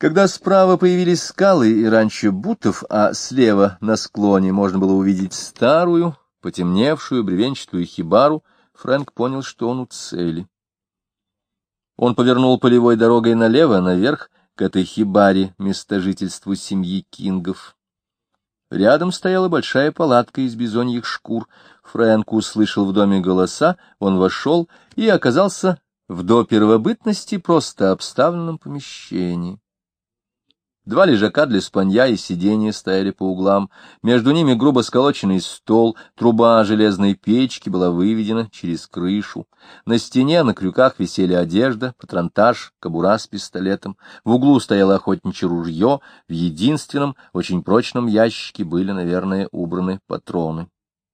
Когда справа появились скалы и ранчо Бутов, а слева на склоне можно было увидеть старую, потемневшую бревенчатую хибару, Фрэнк понял, что он у цели. Он повернул полевой дорогой налево, наверх, к этой хибаре, местожительству семьи Кингов. Рядом стояла большая палатка из бизоньих шкур. Фрэнк услышал в доме голоса, он вошел и оказался в до первобытности просто обставленном помещении. Два лежака для спанья и сиденья стояли по углам, между ними грубо сколоченный стол, труба железной печки была выведена через крышу. На стене на крюках висели одежда, патронтаж, кобура с пистолетом, в углу стояло охотничье ружье, в единственном, очень прочном ящике были, наверное, убраны патроны.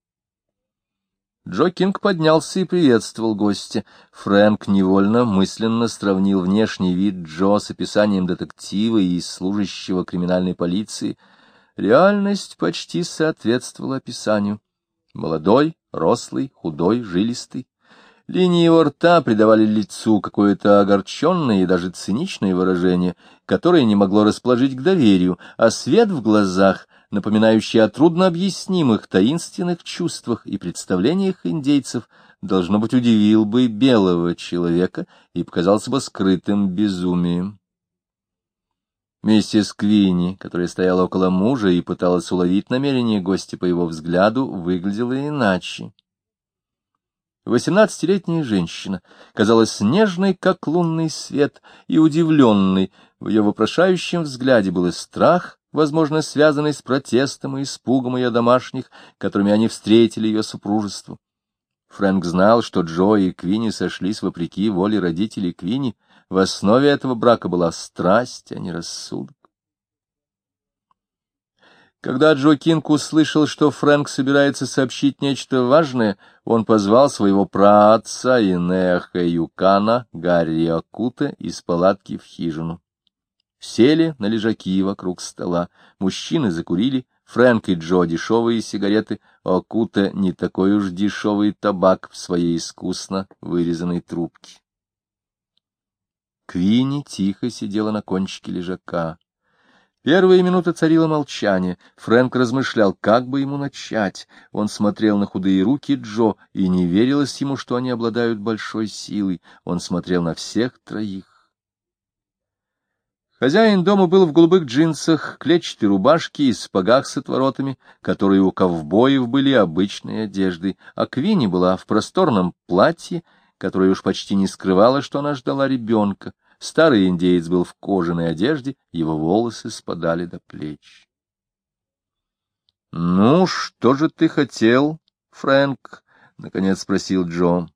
Джо Кинг поднялся и приветствовал гостя. Фрэнк невольно мысленно сравнил внешний вид Джо с описанием детектива и служащего криминальной полиции. Реальность почти соответствовала описанию. Молодой, рослый, худой, жилистый. Линии его рта придавали лицу какое-то огорченное и даже циничное выражение, которое не могло расположить к доверию, а свет в глазах, напоминающий о труднообъяснимых таинственных чувствах и представлениях индейцев, должно быть, удивил бы белого человека и показался бы скрытым безумием. Миссис Квинни, которая стояла около мужа и пыталась уловить намерение гостя по его взгляду, выглядела иначе. 18-летняя женщина казалась нежной, как лунный свет, и удивленной. В ее вопрошающем взгляде был и страх, возможно, связанный с протестом и испугом ее домашних, которыми они встретили ее супружество. Фрэнк знал, что Джо и Квинни сошлись вопреки воле родителей Квинни. В основе этого брака была страсть, а не рассудок. Когда Джо Кинг услышал, что Фрэнк собирается сообщить нечто важное, он позвал своего праотца Инеха Юкана, Гарри Окута, из палатки в хижину. Сели на лежаки вокруг стола. Мужчины закурили, Фрэнк и Джо дешевые сигареты, а Окута не такой уж дешевый табак в своей искусно вырезанной трубке. Квинни тихо сидела на кончике лежака. Первые минуты царило молчание. Фрэнк размышлял, как бы ему начать. Он смотрел на худые руки Джо, и не верилось ему, что они обладают большой силой. Он смотрел на всех троих. Хозяин дома был в голубых джинсах, клетчатой рубашке и сапогах с отворотами, которые у ковбоев были обычной одеждой, а Квинни была в просторном платье, которое уж почти не скрывало, что она ждала ребенка. Старый индеец был в кожаной одежде, его волосы спадали до плеч. — Ну, что же ты хотел, Фрэнк? — наконец спросил Джо.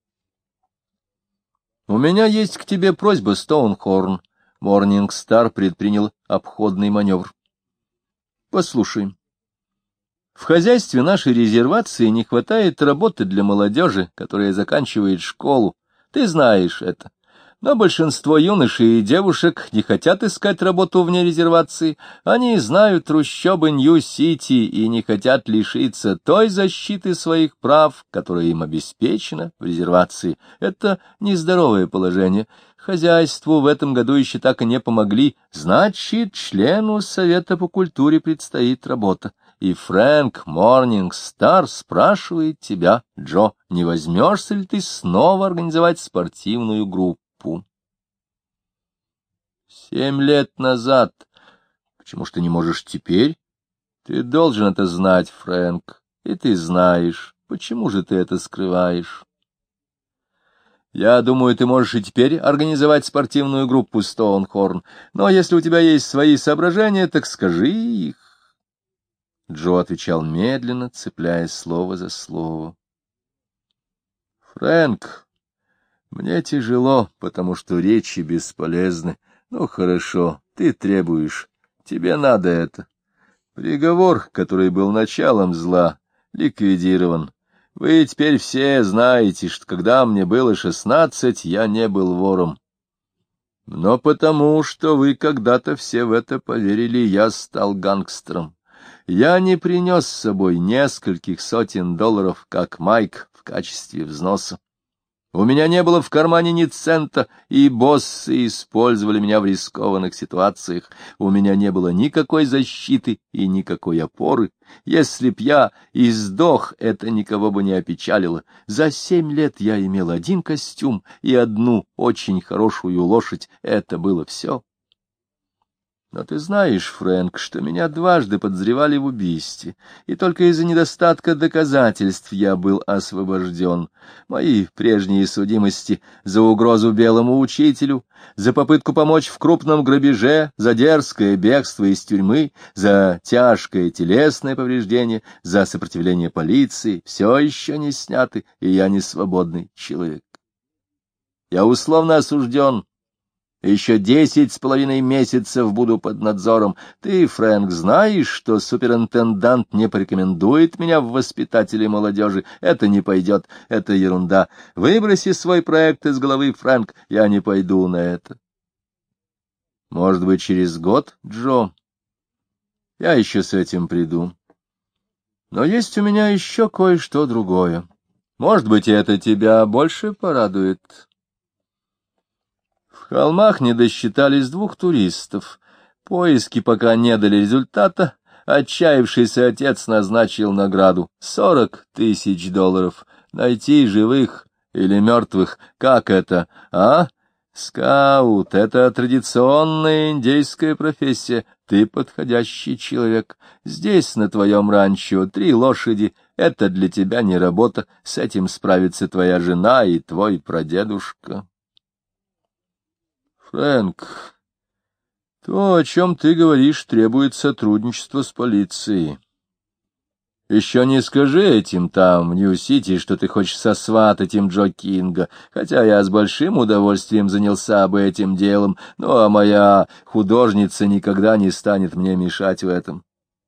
— У меня есть к тебе просьба, Стоунхорн. Морнинг Стар предпринял обходный маневр. — Послушай. В хозяйстве нашей резервации не хватает работы для молодежи, которая заканчивает школу. Ты знаешь это. Но большинство юношей и девушек не хотят искать работу вне резервации. Они знают трущобы Нью-Сити и не хотят лишиться той защиты своих прав, которая им обеспечена в резервации. Это нездоровое положение. Хозяйству в этом году еще так и не помогли. Значит, члену Совета по культуре предстоит работа. И Фрэнк Морнинг Стар спрашивает тебя, Джо, не возьмешься ли ты снова организовать спортивную группу? 7 лет назад. Почему ж ты не можешь теперь? Ты должен это знать, Фрэнк, и ты знаешь. Почему же ты это скрываешь? Я думаю, ты можешь и теперь организовать спортивную группу, Стоунхорн, но если у тебя есть свои соображения, так скажи их. Джо отвечал медленно, цепляясь слово за слово. Фрэнк, мне тяжело, потому что речи бесполезны. Ну, хорошо, ты требуешь. Тебе надо это. Приговор, который был началом зла, ликвидирован. Вы теперь все знаете, что когда мне было 16, я не был вором. Но потому, что вы когда-то все в это поверили, я стал гангстером. Я не принес с собой нескольких сотен долларов, как Майк, в качестве взноса. У меня не было в кармане ни цента, и боссы использовали меня в рискованных ситуациях. У меня не было никакой защиты и никакой опоры. Если б я и сдох, это никого бы не опечалило. За 7 лет я имел 1 костюм и 1 очень хорошую лошадь. Это было все. Но ты знаешь, Фрэнк, что меня дважды подозревали в убийстве, и только из-за недостатка доказательств я был освобожден. Мои прежние судимости за угрозу белому учителю, за попытку помочь в крупном грабеже, за дерзкое бегство из тюрьмы, за тяжкое телесное повреждение, за сопротивление полиции, все еще не сняты, и я не свободный человек. Я условно осужден. Еще 10,5 месяцев буду под надзором. Ты, Фрэнк, знаешь, что суперинтендант не порекомендует меня в воспитатели молодежи. Это не пойдет, это ерунда. Выброси свой проект из головы, Фрэнк, я не пойду на это. Может быть, через год, Джо? Я еще с этим приду. Но есть у меня еще кое-что другое. Может быть, это тебя больше порадует. В холмах не досчитались 2 туристов. Поиски пока не дали результата. Отчаявшийся отец назначил награду — $40 000. Найти живых или мертвых, как это, а? Скаут — это традиционная индейская профессия. Ты подходящий человек. Здесь, на твоем ранчо, 3 лошади. Это для тебя не работа. С этим справится твоя жена и твой прадедушка. Фрэнк, то, о чем ты говоришь, требует сотрудничества с полицией. Еще не скажи этим там, в Нью-Сити, что ты хочешь сосватать им Джо Кинга, хотя я с большим удовольствием занялся бы этим делом, ну а моя художница никогда не станет мне мешать в этом.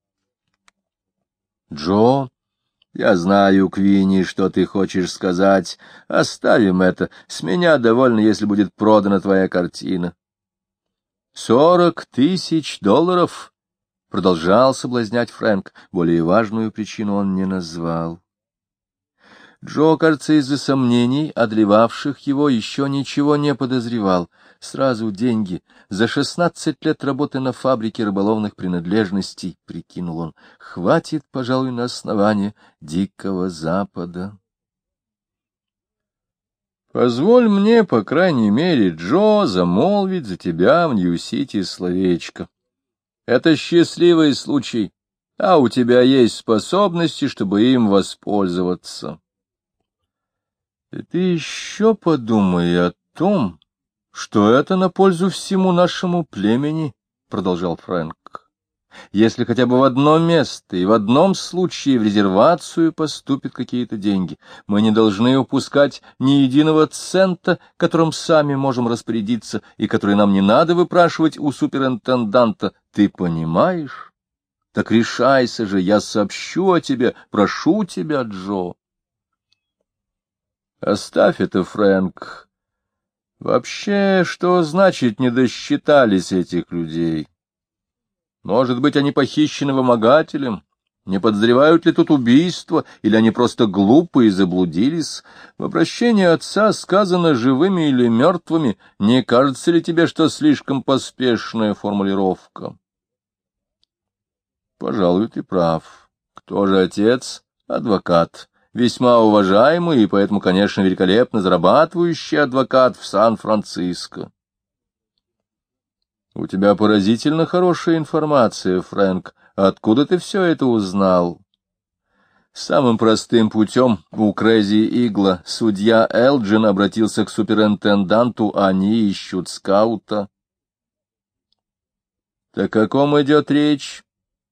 Джо, я знаю, Квинни, что ты хочешь сказать. Оставим это. С меня довольно, если будет продана твоя картина. $40 000? Продолжал соблазнять Фрэнк. Более важную причину он не назвал. Джо, кажется, из-за сомнений, одолевавших его, еще ничего не подозревал. Сразу деньги. За 16 лет работы на фабрике рыболовных принадлежностей, прикинул он, хватит, пожалуй, на основание Дикого Запада. Позволь мне, по крайней мере, Джо, замолвить за тебя в Нью-Сити словечко. Это счастливый случай, а у тебя есть способности, чтобы им воспользоваться. И ты еще подумай о том, что это на пользу всему нашему племени, — продолжал Фрэнк. Если хотя бы в одно место и в одном случае в резервацию поступят какие-то деньги, мы не должны упускать ни единого цента, которым сами можем распорядиться и который нам не надо выпрашивать у суперинтенданта. Ты понимаешь? Так решайся же, я сообщу о тебе, прошу тебя, Джо. Оставь это, Фрэнк. Вообще, что значит не досчитались этих людей? Может быть, они похищены вымогателем? Не подозревают ли тут убийство, или они просто глупы и заблудились? В обращении отца сказано живыми или мертвыми. Не кажется ли тебе, что слишком поспешная формулировка? Пожалуй, ты прав. Кто же отец? Адвокат. Весьма уважаемый и поэтому, конечно, великолепно зарабатывающий адвокат в Сан-Франциско. У тебя поразительно хорошая информация, Фрэнк. Откуда ты все это узнал? Самым простым путем у Крэзи Игла судья Элджин обратился к суперинтенданту, они ищут скаута. Так о ком идет речь?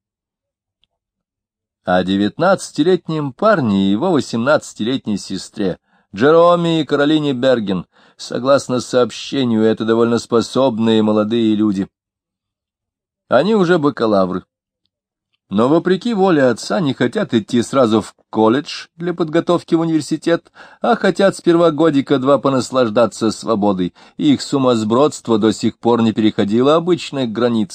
О 19-летнем парне и его 18-летней сестре, Джероме и Каролине Берген. Согласно сообщению, это довольно способные молодые люди. Они уже бакалавры. Но, вопреки воле отца, не хотят идти сразу в колледж для подготовки в университет, а хотят сперва годика-два понаслаждаться свободой. Их сумасбродство до сих пор не переходило обычных границ.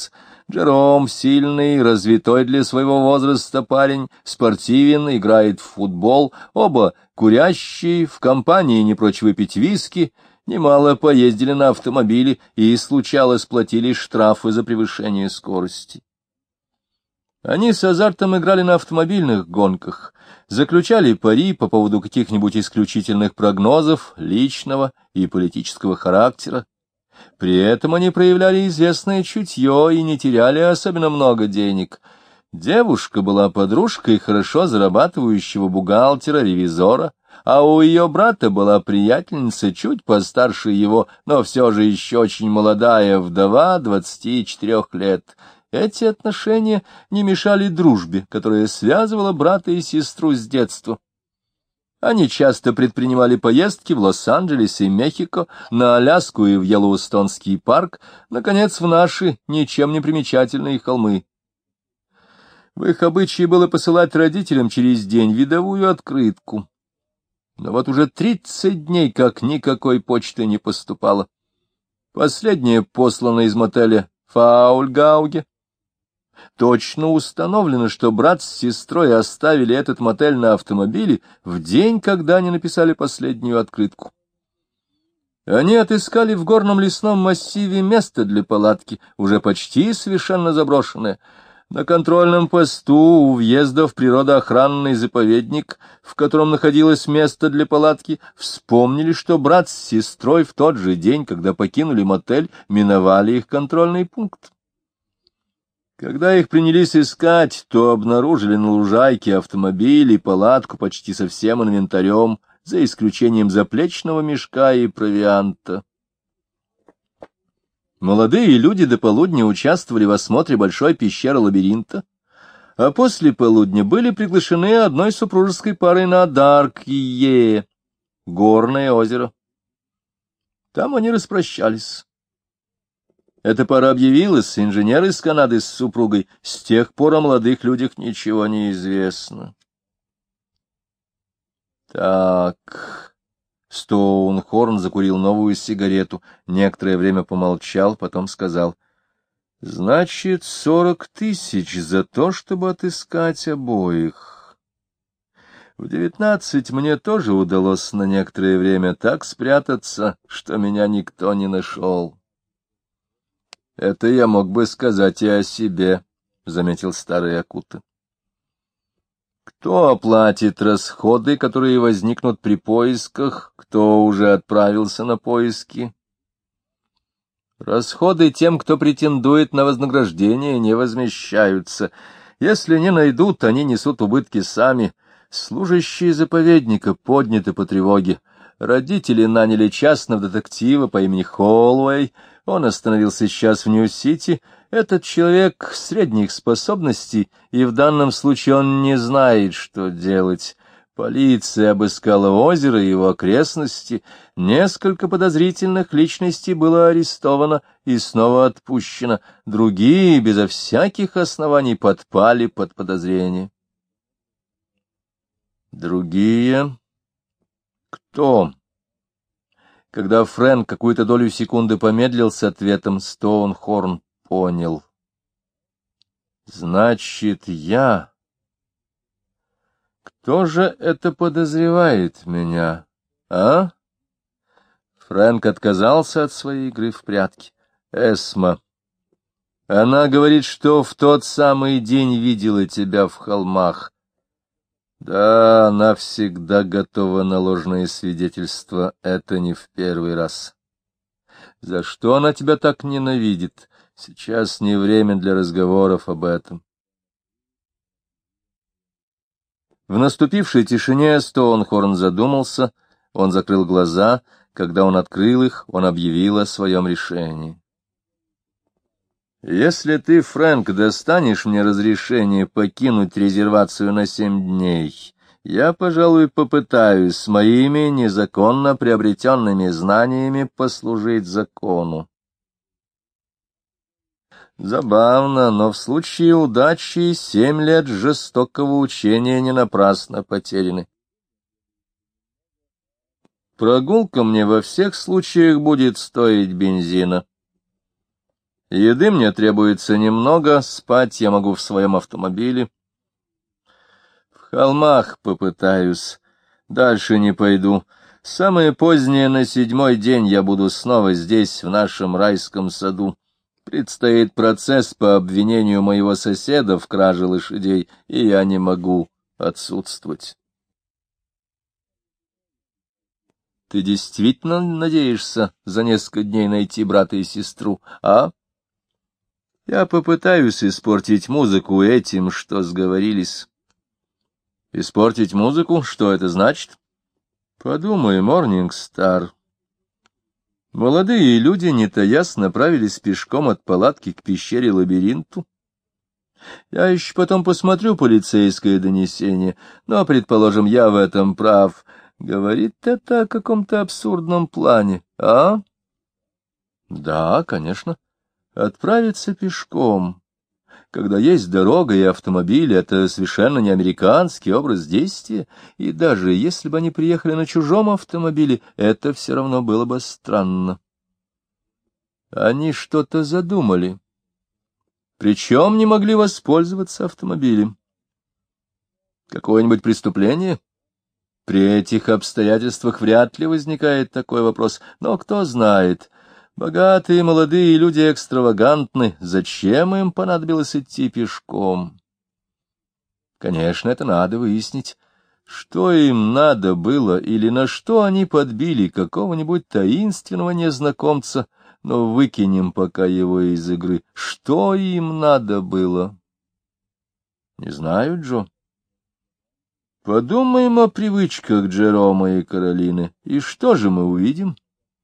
Джером сильный, развитой для своего возраста парень, спортивен, играет в футбол, оба курящие, в компании не прочь выпить виски, немало поездили на автомобиле и, случалось, платили штрафы за превышение скорости. Они с азартом играли на автомобильных гонках, заключали пари по поводу каких-нибудь исключительных прогнозов личного и политического характера. При этом они проявляли известное чутье и не теряли особенно много денег. Девушка была подружкой хорошо зарабатывающего бухгалтера-ревизора, а у ее брата была приятельница чуть постарше его, но все же еще очень молодая вдова 24 лет. Эти отношения не мешали дружбе, которая связывала брата и сестру с детства. Они часто предпринимали поездки в Лос-Анджелес и Мехико, на Аляску и в Йеллоустонский парк, наконец, в наши ничем не примечательные холмы. В их обычае было посылать родителям через день видовую открытку. Но вот уже 30 дней как никакой почты не поступало. Последняя послана из мотеля Фаульгауге. Точно установлено, что брат с сестрой оставили этот мотель на автомобиле в день, когда они написали последнюю открытку. Они отыскали в горном лесном массиве место для палатки, уже почти совершенно заброшенное. На контрольном посту у въезда в природоохранный заповедник, в котором находилось место для палатки, вспомнили, что брат с сестрой в тот же день, когда покинули мотель, миновали их контрольный пункт. Когда их принялись искать, то обнаружили на лужайке автомобиль и палатку почти со всем инвентарем, за исключением заплечного мешка и провианта. Молодые люди до полудня участвовали в осмотре большой пещеры-лабиринта, а после полудня были приглашены одной супружеской парой на Дарк-Йее, горное озеро. Там они распрощались. Эта пара объявилась, инженер из Канады с супругой. С тех пор о молодых людях ничего не известно. Так, Стоунхорн закурил новую сигарету, некоторое время помолчал, потом сказал: — Значит, 40 000 за то, чтобы отыскать обоих. В 19 мне тоже удалось на некоторое время так спрятаться, что меня никто не нашел. — Это я мог бы сказать и о себе, — заметил старый Акута. — Кто оплатит расходы, которые возникнут при поисках? Кто уже отправился на поиски? — Расходы тем, кто претендует на вознаграждение, не возмещаются. Если не найдут, они несут убытки сами. Служащие заповедника подняты по тревоге. Родители наняли частного детектива по имени Холлоуэй. Он остановился сейчас в Нью-Сити. Этот человек средних способностей, и в данном случае он не знает, что делать. Полиция обыскала озеро и его окрестности. Несколько подозрительных личностей было арестовано и снова отпущено. Другие, безо всяких оснований, подпали под подозрение. Другие? Кто? Когда Фрэнк какую-то долю секунды помедлил с ответом, Стоунхорн понял. Значит, я. Кто же это подозревает меня, а? Фрэнк отказался от своей игры в прятки. Эсма. Она говорит, что в тот самый день видела тебя в холмах. Да, она всегда готова на ложные свидетельства, это не в первый раз. За что она тебя так ненавидит? Сейчас не время для разговоров об этом. В наступившей тишине Стоунхорн задумался, он закрыл глаза. Когда он открыл их, он объявил о своем решении. Если ты, Фрэнк, достанешь мне разрешение покинуть резервацию на 7 дней, я, пожалуй, попытаюсь с моими незаконно приобретенными знаниями послужить закону. Забавно, но в случае удачи 7 лет жестокого учения не напрасно потеряны. Прогулка мне во всех случаях будет стоить бензина. Еды мне требуется немного, спать я могу в своем автомобиле. В холмах попытаюсь, дальше не пойду. Самое позднее на 7-й день я буду снова здесь, в нашем райском саду. Предстоит процесс по обвинению моего соседа в краже лошадей, и я не могу отсутствовать. Ты действительно надеешься за несколько дней найти брата и сестру, а? Я попытаюсь испортить музыку этим, что сговорились. Испортить музыку? Что это значит? Подумай, Морнингстар. Молодые люди, не таясь, направились пешком от палатки к пещере-лабиринту. Я еще потом посмотрю полицейское донесение, но, предположим, я в этом прав. Говорит это о каком-то абсурдном плане, а? Да, конечно. Отправиться пешком, когда есть дорога и автомобиль, это совершенно не американский образ действия, и даже если бы они приехали на чужом автомобиле, это все равно было бы странно. Они что-то задумали, причем не могли воспользоваться автомобилем. Какое-нибудь преступление? При этих обстоятельствах вряд ли возникает такой вопрос, но кто знает. Богатые молодые люди экстравагантны. Зачем им понадобилось идти пешком? Конечно, это надо выяснить. Что им надо было или на что они подбили какого-нибудь таинственного незнакомца, но выкинем пока его из игры. Что им надо было? Не знаю, Джо. Подумаем о привычках Джерома и Каролины. И что же мы увидим?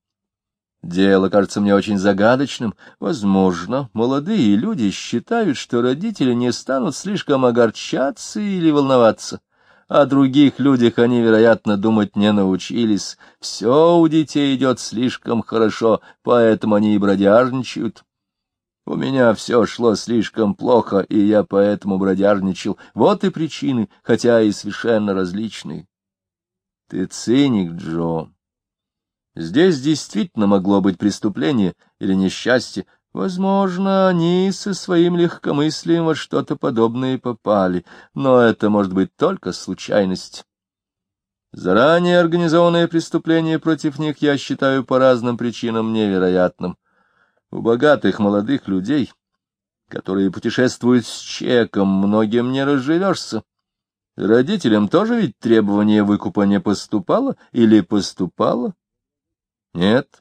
Дело кажется мне очень загадочным. Возможно, молодые люди считают, что родители не станут слишком огорчаться или волноваться. О других людях они, вероятно, думать не научились. Все у детей идет слишком хорошо, поэтому они и бродяжничают. У меня все шло слишком плохо, и я поэтому бродяжничал. Вот и причины, хотя и совершенно различные. Ты циник, Джо. Здесь действительно могло быть преступление или несчастье. Возможно, они со своим легкомыслием во что-то подобное попали, но это может быть только случайность. Заранее организованное преступление против них я считаю по разным причинам невероятным. У богатых молодых людей, которые путешествуют с чеком, многим не разживешься. Родителям тоже ведь требование выкупа не поступало или поступало? Нет.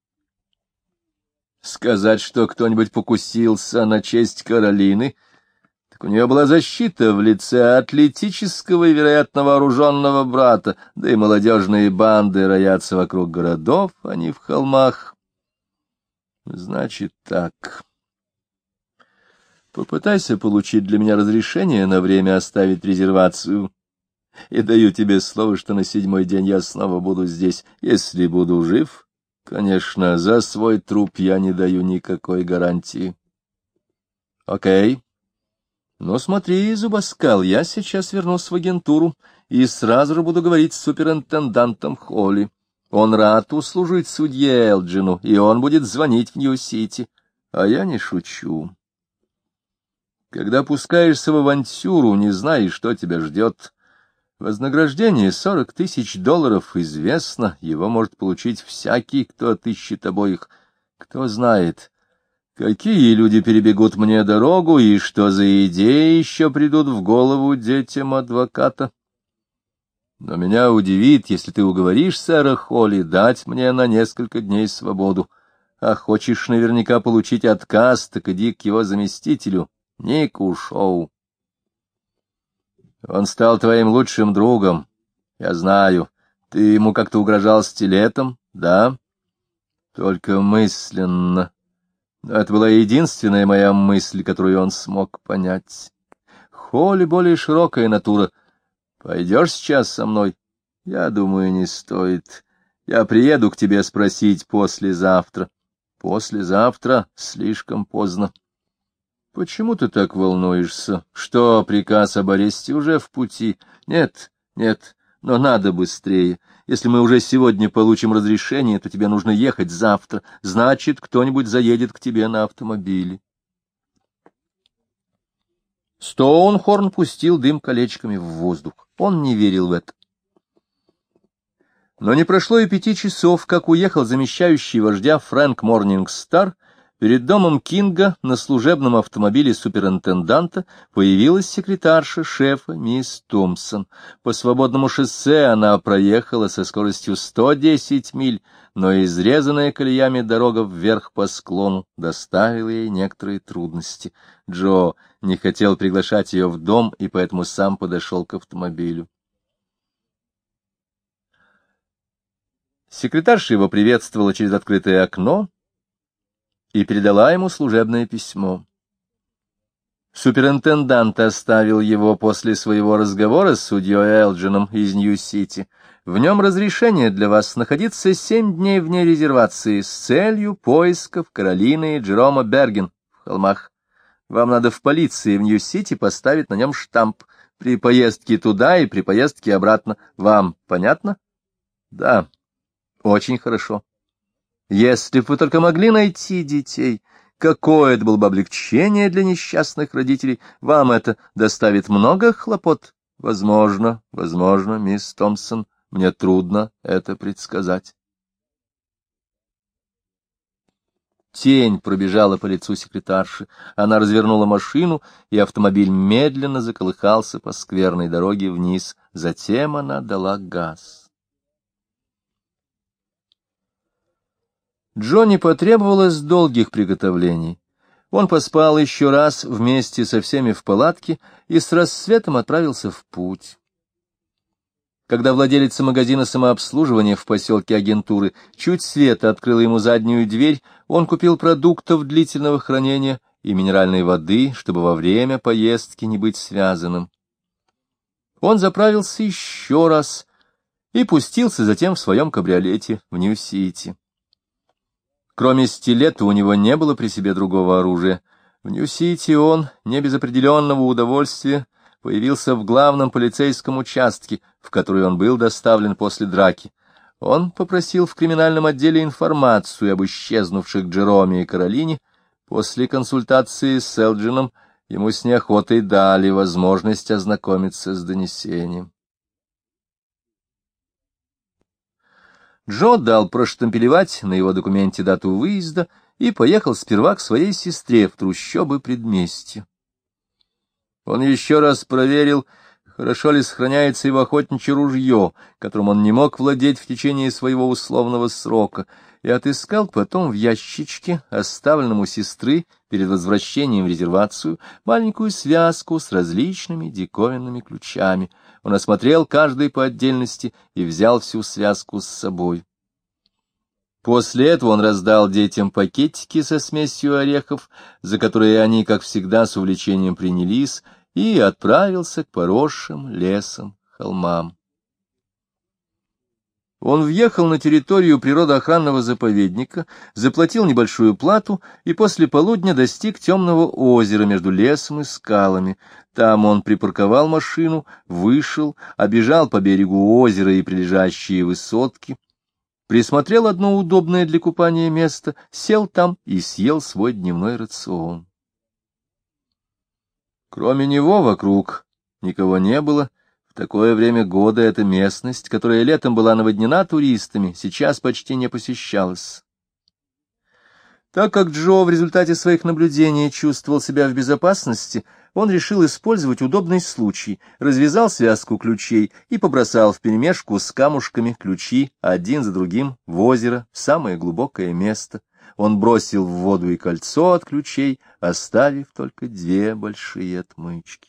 Сказать, что кто-нибудь покусился на честь Каролины, так у нее была защита в лице атлетического и, вероятно, вооруженного брата, да и молодежные банды роятся вокруг городов, а не в холмах. Значит так. Попытайся получить для меня разрешение на время оставить резервацию. И даю тебе слово, что на 7-й день я снова буду здесь, если буду жив. Конечно, за свой труп я не даю никакой гарантии. Окей. Но смотри, Зубаскал, я сейчас вернусь в агентуру и сразу же буду говорить с суперинтендантом Холли. Он рад услужить судье Элджину, и он будет звонить в Нью-Сити. А я не шучу. Когда пускаешься в авантюру, не знаешь, что тебя ждет. Вознаграждение $40 000 известно, его может получить всякий, кто отыщет обоих. Кто знает, какие люди перебегут мне дорогу и что за идеи еще придут в голову детям адвоката. Но меня удивит, если ты уговоришь сэра Холли дать мне на несколько дней свободу. А хочешь наверняка получить отказ, так иди к его заместителю, Нику Шоу. Он стал твоим лучшим другом, я знаю. Ты ему как-то угрожал стилетом, да? Только мысленно. Но это была единственная моя мысль, которую он смог понять. Холли более широкая натура. Пойдешь сейчас со мной? Я думаю, не стоит. Я приеду к тебе спросить послезавтра. Послезавтра слишком поздно. Почему ты так волнуешься? Что, приказ об аресте уже в пути? Нет, Но надо быстрее. Если мы уже сегодня получим разрешение, то тебе нужно ехать завтра. Значит, кто-нибудь заедет к тебе на автомобиле. Стоунхорн пустил дым колечками в воздух. Он не верил в это. Но не прошло и 5 часов, как уехал замещающий вождя Фрэнк Морнингстар. Перед домом Кинга на служебном автомобиле суперинтенданта появилась секретарша шефа мисс Томпсон. По свободному шоссе она проехала со скоростью 110 миль, но изрезанная колеями дорога вверх по склону доставила ей некоторые трудности. Джо не хотел приглашать ее в дом и поэтому сам подошел к автомобилю. Секретарша его приветствовала через открытое окно и передала ему служебное письмо. Суперинтендант оставил его после своего разговора с судьей Элджином из Нью-Сити. В нем разрешение для вас находиться 7 дней вне резервации с целью поисков Каролины и Джерома Берген в холмах. Вам надо в полиции в Нью-Сити поставить на нем штамп при поездке туда и при поездке обратно. Вам понятно? Да, очень хорошо. Если бы вы только могли найти детей, какое это было бы облегчение для несчастных родителей. Вам это доставит много хлопот. Возможно, мисс Томпсон, мне трудно это предсказать. Тень пробежала по лицу секретарши. Она развернула машину, и автомобиль медленно заколыхался по скверной дороге вниз. Затем она дала газ. Джонни потребовалось долгих приготовлений. Он поспал еще раз вместе со всеми в палатке и с рассветом отправился в путь. Когда владелица магазина самообслуживания в поселке Агентуры чуть свет открыла ему заднюю дверь, он купил продуктов длительного хранения и минеральной воды, чтобы во время поездки не быть связанным. Он заправился еще раз и пустился затем в своем кабриолете в Нью-Сити. Кроме стилета у него не было при себе другого оружия. В Нью-Сити он, не без определенного удовольствия, появился в главном полицейском участке, в который он был доставлен после драки. Он попросил в криминальном отделе информацию об исчезнувших Джероме и Каролине. После консультации с Элджином ему с неохотой дали возможность ознакомиться с донесением. Джо дал проштампелевать на его документе дату выезда и поехал сперва к своей сестре в трущобы предместья. Он еще раз проверил, хорошо ли сохраняется его охотничье ружье, которым он не мог владеть в течение своего условного срока, и отыскал потом в ящичке, оставленном у сестры перед возвращением в резервацию, маленькую связку с различными диковинными ключами. Он осмотрел каждый по отдельности и взял всю связку с собой. После этого он раздал детям пакетики со смесью орехов, за которые они, как всегда, с увлечением принялись, и отправился к поросшим лесом холмам. Он въехал на территорию природоохранного заповедника, заплатил небольшую плату и после полудня достиг темного озера между лесом и скалами. Там он припарковал машину, вышел, обежал по берегу озера и прилежащие высотки, присмотрел одно удобное для купания место, сел там и съел свой дневной рацион. Кроме него вокруг никого не было. В такое время года эта местность, которая летом была наводнена туристами, сейчас почти не посещалась. Так как Джо в результате своих наблюдений чувствовал себя в безопасности, он решил использовать удобный случай, развязал связку ключей и побросал вперемешку с камушками ключи один за другим в озеро, в самое глубокое место. Он бросил в воду и кольцо от ключей, оставив только 2 большие отмычки.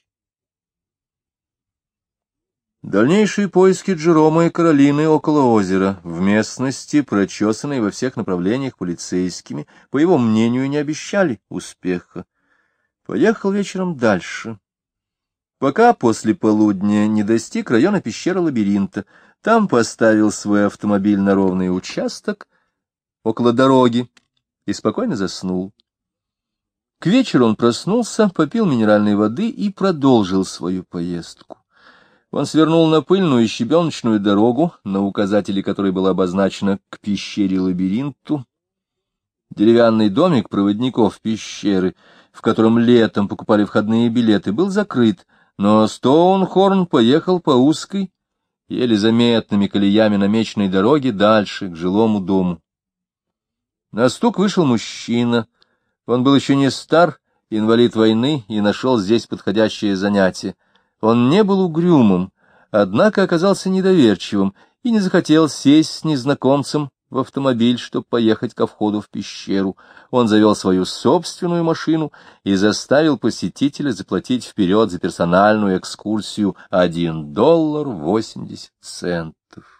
Дальнейшие поиски Джерома и Каролины около озера, в местности, прочесанной во всех направлениях полицейскими, по его мнению, не обещали успеха. Поехал вечером дальше. Пока после полудня не достиг района пещеры лабиринта, там поставил свой автомобиль на ровный участок около дороги и спокойно заснул. К вечеру он проснулся, попил минеральной воды и продолжил свою поездку. Он свернул на пыльную щебеночную дорогу, на указателе которой было обозначено «К пещере-лабиринту». Деревянный домик проводников пещеры, в котором летом покупали входные билеты, был закрыт, но Стоунхорн поехал по узкой, еле заметными колеями намеченной дороге дальше, к жилому дому. На стук вышел мужчина. Он был еще не стар, инвалид войны, и нашел здесь подходящее занятие. Он не был угрюмым, однако оказался недоверчивым и не захотел сесть с незнакомцем в автомобиль, чтобы поехать ко входу в пещеру. Он завел свою собственную машину и заставил посетителя заплатить вперед за персональную экскурсию $1.80.